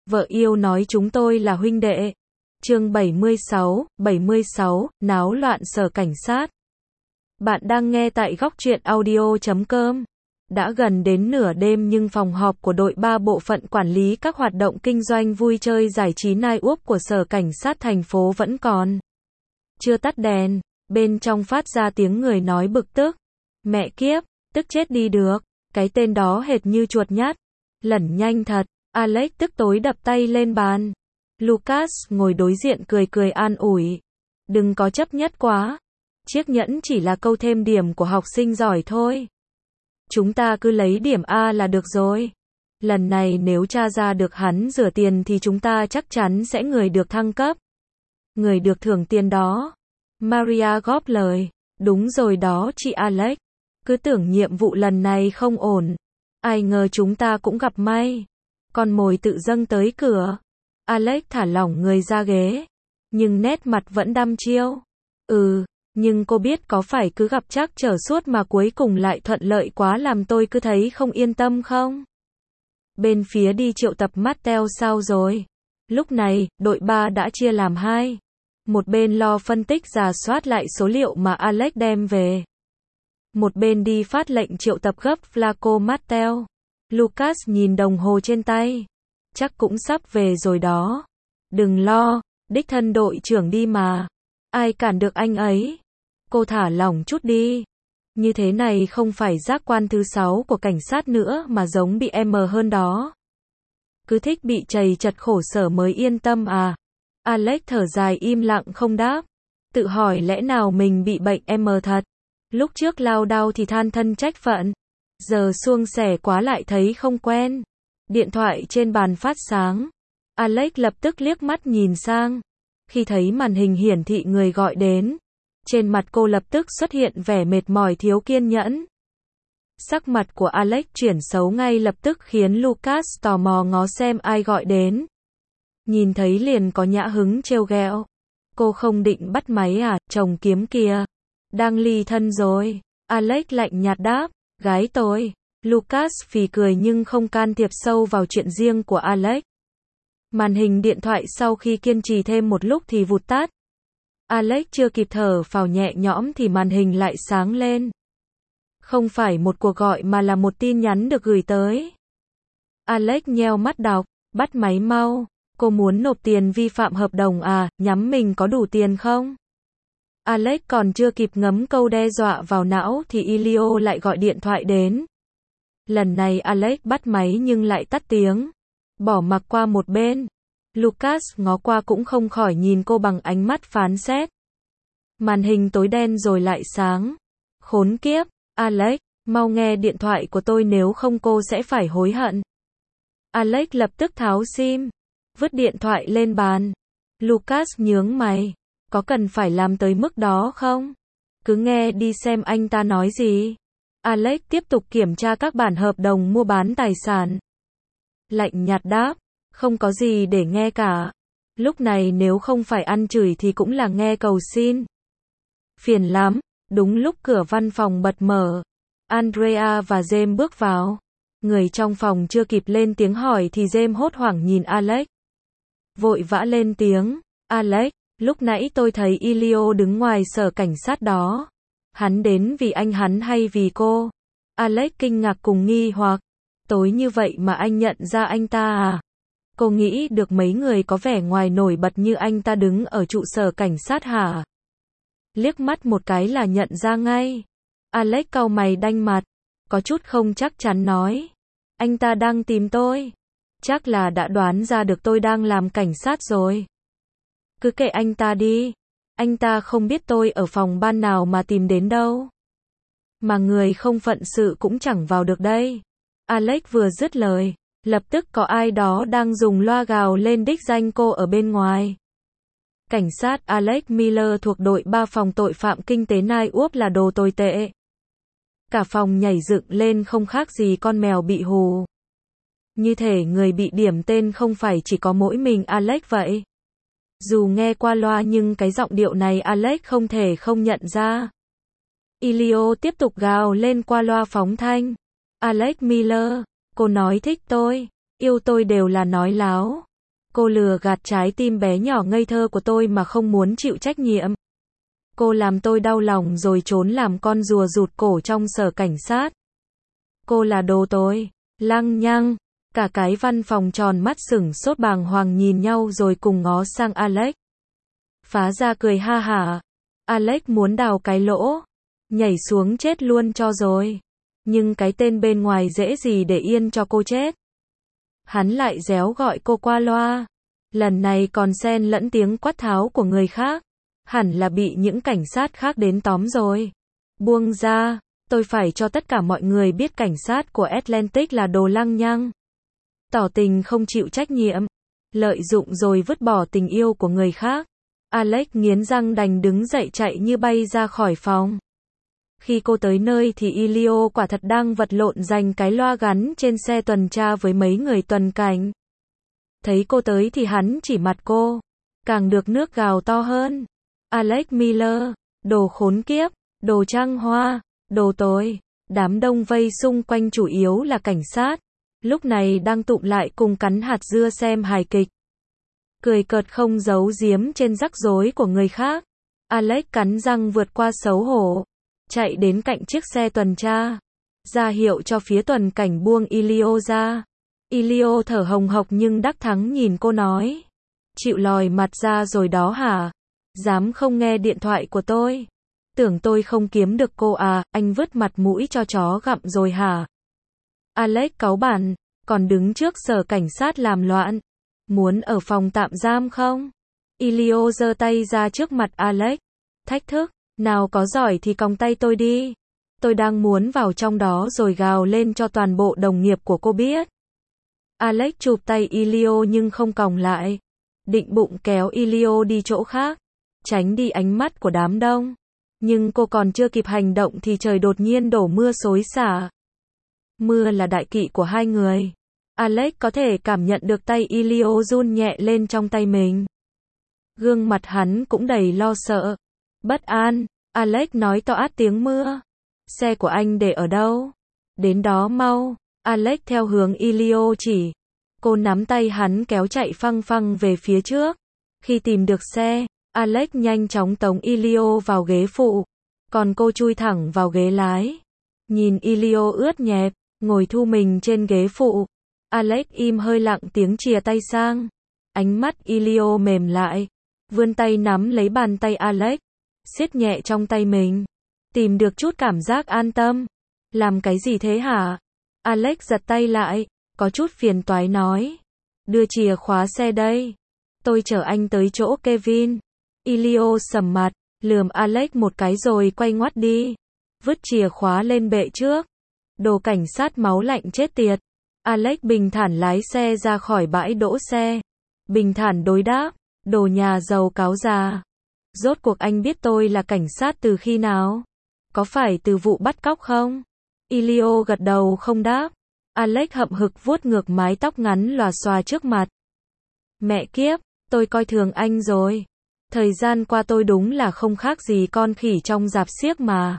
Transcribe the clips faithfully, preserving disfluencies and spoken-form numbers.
Vợ yêu nói chúng tôi là huynh đệ. Chương bảy mươi sáu, bảy mươi sáu, náo loạn sở cảnh sát. Bạn đang nghe tại góc truyện audio chấm com. Đã gần đến nửa đêm nhưng phòng họp của đội ba bộ phận quản lý các hoạt động kinh doanh vui chơi giải trí Nai Úp của sở cảnh sát thành phố vẫn còn chưa tắt đèn. Bên trong phát ra tiếng người nói bực tức. Mẹ kiếp, tức chết đi được. Cái tên đó hệt như chuột nhắt. Lẩn nhanh thật. Alex tức tối đập tay lên bàn. Lucas ngồi đối diện cười cười an ủi. Đừng có chấp nhất quá. Chiếc nhẫn chỉ là câu thêm điểm của học sinh giỏi thôi. Chúng ta cứ lấy điểm A là được rồi. Lần này nếu tra ra được hắn rửa tiền thì chúng ta chắc chắn sẽ người được thăng cấp. Người được thưởng tiền đó. Maria góp lời. Đúng rồi đó chị Alex. Cứ tưởng nhiệm vụ lần này không ổn. Ai ngờ chúng ta cũng gặp may. Con mồi tự dâng tới cửa. Alex thả lỏng người ra ghế. Nhưng nét mặt vẫn đăm chiêu. Ừ, nhưng cô biết có phải cứ gặp trắc trở suốt mà cuối cùng lại thuận lợi quá làm tôi cứ thấy không yên tâm không? Bên phía đi triệu tập Mattel sao rồi? Lúc này, đội ba đã chia làm hai. Một bên lo phân tích rà soát lại số liệu mà Alex đem về. Một bên đi phát lệnh triệu tập gấp Flaco Mattel. Lucas nhìn đồng hồ trên tay. Chắc cũng sắp về rồi đó. Đừng lo, đích thân đội trưởng đi mà. Ai cản được anh ấy? Cô thả lỏng chút đi. Như thế này không phải giác quan thứ sáu của cảnh sát nữa mà giống bị em hơn đó. Cứ thích bị trầy chật khổ sở mới yên tâm à? Alex thở dài im lặng không đáp. Tự hỏi lẽ nào mình bị bệnh em thật? Lúc trước lao đao thì than thân trách phận. Giờ suông sẻ quá lại thấy không quen. Điện thoại trên bàn phát sáng. Alex lập tức liếc mắt nhìn sang. Khi thấy màn hình hiển thị người gọi đến, trên mặt cô lập tức xuất hiện vẻ mệt mỏi thiếu kiên nhẫn. Sắc mặt của Alex chuyển xấu ngay lập tức khiến Lucas tò mò ngó xem ai gọi đến. Nhìn thấy liền có nhã hứng trêu ghẹo. Cô không định bắt máy à, chồng kiếm kìa. Đang ly thân rồi. Alex lạnh nhạt đáp. Gái tôi. Lucas phì cười nhưng không can thiệp sâu vào chuyện riêng của Alex. Màn hình điện thoại sau khi kiên trì thêm một lúc thì vụt tắt. Alex chưa kịp thở phào nhẹ nhõm thì màn hình lại sáng lên. Không phải một cuộc gọi mà là một tin nhắn được gửi tới. Alex nheo mắt đọc, bắt máy mau. Cô muốn nộp tiền vi phạm hợp đồng à, nhắm mình có đủ tiền không? Alex còn chưa kịp ngấm câu đe dọa vào não thì Elio lại gọi điện thoại đến. Lần này Alex bắt máy nhưng lại tắt tiếng. Bỏ mặc qua một bên. Lucas ngó qua cũng không khỏi nhìn cô bằng ánh mắt phán xét. Màn hình tối đen rồi lại sáng. Khốn kiếp, Alex, mau nghe điện thoại của tôi nếu không cô sẽ phải hối hận. Alex lập tức tháo sim. Vứt điện thoại lên bàn. Lucas nhướng mày. Có cần phải làm tới mức đó không? Cứ nghe đi xem anh ta nói gì. Alex tiếp tục kiểm tra các bản hợp đồng mua bán tài sản. Lạnh nhạt đáp. Không có gì để nghe cả. Lúc này nếu không phải ăn chửi thì cũng là nghe cầu xin. Phiền lắm. Đúng lúc cửa văn phòng bật mở. Andrea và James bước vào. Người trong phòng chưa kịp lên tiếng hỏi thì James hốt hoảng nhìn Alex. Vội vã lên tiếng. Alex, lúc nãy tôi thấy Elio đứng ngoài sở cảnh sát đó. Hắn đến vì anh hắn hay vì cô? Alex kinh ngạc cùng nghi hoặc. Tối như vậy mà anh nhận ra anh ta à? Cô nghĩ được mấy người có vẻ ngoài nổi bật như anh ta đứng ở trụ sở cảnh sát hả? Liếc mắt một cái là nhận ra ngay. Alex cau mày đanh mặt. Có chút không chắc chắn nói. Anh ta đang tìm tôi. Chắc là đã đoán ra được tôi đang làm cảnh sát rồi. Cứ kệ anh ta đi. Anh ta không biết tôi ở phòng ban nào mà tìm đến đâu. Mà người không phận sự cũng chẳng vào được đây. Alex vừa dứt lời. Lập tức có ai đó đang dùng loa gào lên đích danh cô ở bên ngoài. Cảnh sát Alex Miller thuộc đội ba phòng tội phạm kinh tế Nai Úp là đồ tồi tệ. Cả phòng nhảy dựng lên không khác gì con mèo bị hù. Như thể người bị điểm tên không phải chỉ có mỗi mình Alex vậy. Dù nghe qua loa nhưng cái giọng điệu này Alex không thể không nhận ra. Elio tiếp tục gào lên qua loa phóng thanh. Alex Miller, cô nói thích tôi, yêu tôi đều là nói láo. Cô lừa gạt trái tim bé nhỏ ngây thơ của tôi mà không muốn chịu trách nhiệm. Cô làm tôi đau lòng rồi trốn làm con rùa rụt cổ trong sở cảnh sát. Cô là đồ tôi. Lăng nhăng. Cả cái văn phòng tròn mắt sửng sốt bàng hoàng nhìn nhau rồi cùng ngó sang Alex. Phá ra cười ha hả. Alex muốn đào cái lỗ. Nhảy xuống chết luôn cho rồi. Nhưng cái tên bên ngoài dễ gì để yên cho cô chết. Hắn lại réo gọi cô qua loa. Lần này còn xen lẫn tiếng quát tháo của người khác. Hẳn là bị những cảnh sát khác đến tóm rồi. Buông ra, tôi phải cho tất cả mọi người biết cảnh sát của Atlantic là đồ lăng nhăng. Tỏ tình không chịu trách nhiệm. Lợi dụng rồi vứt bỏ tình yêu của người khác. Alex nghiến răng đành đứng dậy chạy như bay ra khỏi phòng. Khi cô tới nơi thì Elio quả thật đang vật lộn giành cái loa gắn trên xe tuần tra với mấy người tuần cảnh. Thấy cô tới thì hắn chỉ mặt cô. Càng được nước gào to hơn. Alex Miller, đồ khốn kiếp, đồ trăng hoa, đồ tối. Đám đông vây xung quanh chủ yếu là cảnh sát. Lúc này đang tụm lại cùng cắn hạt dưa xem hài kịch. Cười cợt không giấu giếm trên rắc rối của người khác. Alex cắn răng vượt qua xấu hổ. Chạy đến cạnh chiếc xe tuần tra. Ra hiệu cho phía tuần cảnh buông Elio ra. Elio thở hồng hộc nhưng đắc thắng nhìn cô nói. Chịu lòi mặt ra rồi đó hả? Dám không nghe điện thoại của tôi? Tưởng tôi không kiếm được cô à, anh vứt mặt mũi cho chó gặm rồi hả? Alex cáu bản, còn đứng trước sở cảnh sát làm loạn. Muốn ở phòng tạm giam không? Elio giơ tay ra trước mặt Alex. Thách thức, nào có giỏi thì còng tay tôi đi. Tôi đang muốn vào trong đó rồi gào lên cho toàn bộ đồng nghiệp của cô biết. Alex chụp tay Elio nhưng không còng lại. Định bụng kéo Elio đi chỗ khác. Tránh đi ánh mắt của đám đông. Nhưng cô còn chưa kịp hành động thì trời đột nhiên đổ mưa xối xả. Mưa là đại kỵ của hai người. Alex có thể cảm nhận được tay Elio run nhẹ lên trong tay mình. Gương mặt hắn cũng đầy lo sợ. Bất an, Alex nói to át tiếng mưa. Xe của anh để ở đâu? Đến đó mau. Alex theo hướng Elio chỉ. Cô nắm tay hắn kéo chạy phăng phăng về phía trước. Khi tìm được xe, Alex nhanh chóng tống Elio vào ghế phụ. Còn cô chui thẳng vào ghế lái. Nhìn Elio ướt nhẹp, ngồi thu mình trên ghế phụ. Alex im hơi lặng tiếng chìa tay sang. Ánh mắt Elio mềm lại. Vươn tay nắm lấy bàn tay Alex. Siết nhẹ trong tay mình. Tìm được chút cảm giác an tâm. Làm cái gì thế hả? Alex giật tay lại. Có chút phiền toái nói. Đưa chìa khóa xe đây. Tôi chở anh tới chỗ Kevin. Elio sầm mặt. Lườm Alex một cái rồi quay ngoắt đi. Vứt chìa khóa lên bệ trước. Đồ cảnh sát máu lạnh chết tiệt. Alex bình thản lái xe ra khỏi bãi đỗ xe. Bình thản đối đáp. Đồ nhà giàu cáo già. Rốt cuộc anh biết tôi là cảnh sát từ khi nào? Có phải từ vụ bắt cóc không? Elio gật đầu không đáp. Alex hậm hực vuốt ngược mái tóc ngắn lòa xòa trước mặt. Mẹ kiếp, tôi coi thường anh rồi. Thời gian qua tôi đúng là không khác gì con khỉ trong rạp xiếc mà.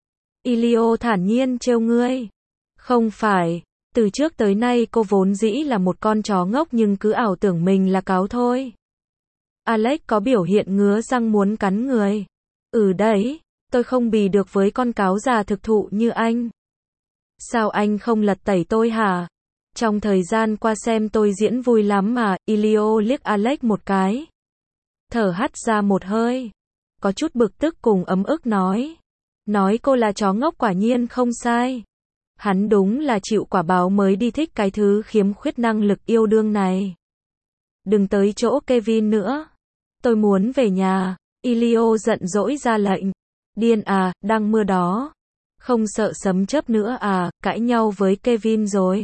Elio thản nhiên trêu ngươi. Không phải, từ trước tới nay cô vốn dĩ là một con chó ngốc nhưng cứ ảo tưởng mình là cáo thôi. Alex có biểu hiện ngứa răng muốn cắn người. Ừ đấy, tôi không bì được với con cáo già thực thụ như anh. Sao anh không lật tẩy tôi hả? Trong thời gian qua xem tôi diễn vui lắm mà. Elio liếc Alex một cái. Thở hắt ra một hơi. Có chút bực tức cùng ấm ức nói. Nói cô là chó ngốc quả nhiên không sai. Hắn đúng là chịu quả báo mới đi thích cái thứ khiếm khuyết năng lực yêu đương này. Đừng tới chỗ Kevin nữa. Tôi muốn về nhà. Elio giận dỗi ra lệnh. Điên à, đang mưa đó. Không sợ sấm chớp nữa à, cãi nhau với Kevin rồi.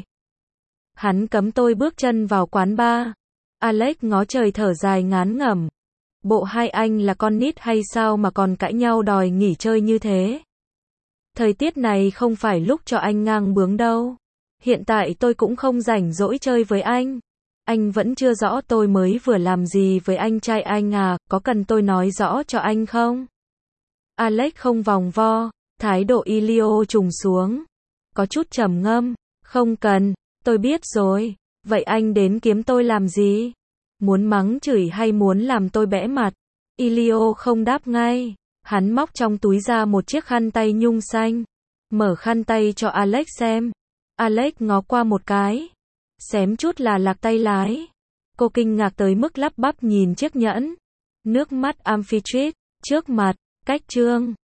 Hắn cấm tôi bước chân vào quán bar. Alex ngó trời thở dài ngán ngẩm. Bộ hai anh là con nít hay sao mà còn cãi nhau đòi nghỉ chơi như thế? Thời tiết này không phải lúc cho anh ngang bướng đâu. Hiện tại tôi cũng không rảnh rỗi chơi với anh. Anh vẫn chưa rõ tôi mới vừa làm gì với anh trai anh à, có cần tôi nói rõ cho anh không? Alex không vòng vo, thái độ Elio trùng xuống. Có chút trầm ngâm, không cần, tôi biết rồi. Vậy anh đến kiếm tôi làm gì? Muốn mắng chửi hay muốn làm tôi bẽ mặt? Elio không đáp ngay. Hắn móc trong túi ra một chiếc khăn tay nhung xanh. Mở khăn tay cho Alex xem. Alex ngó qua một cái. Xém chút là lạc tay lái. Cô kinh ngạc tới mức lắp bắp nhìn chiếc nhẫn. Nước mắt Amphitrite. Trước mặt. Cách chương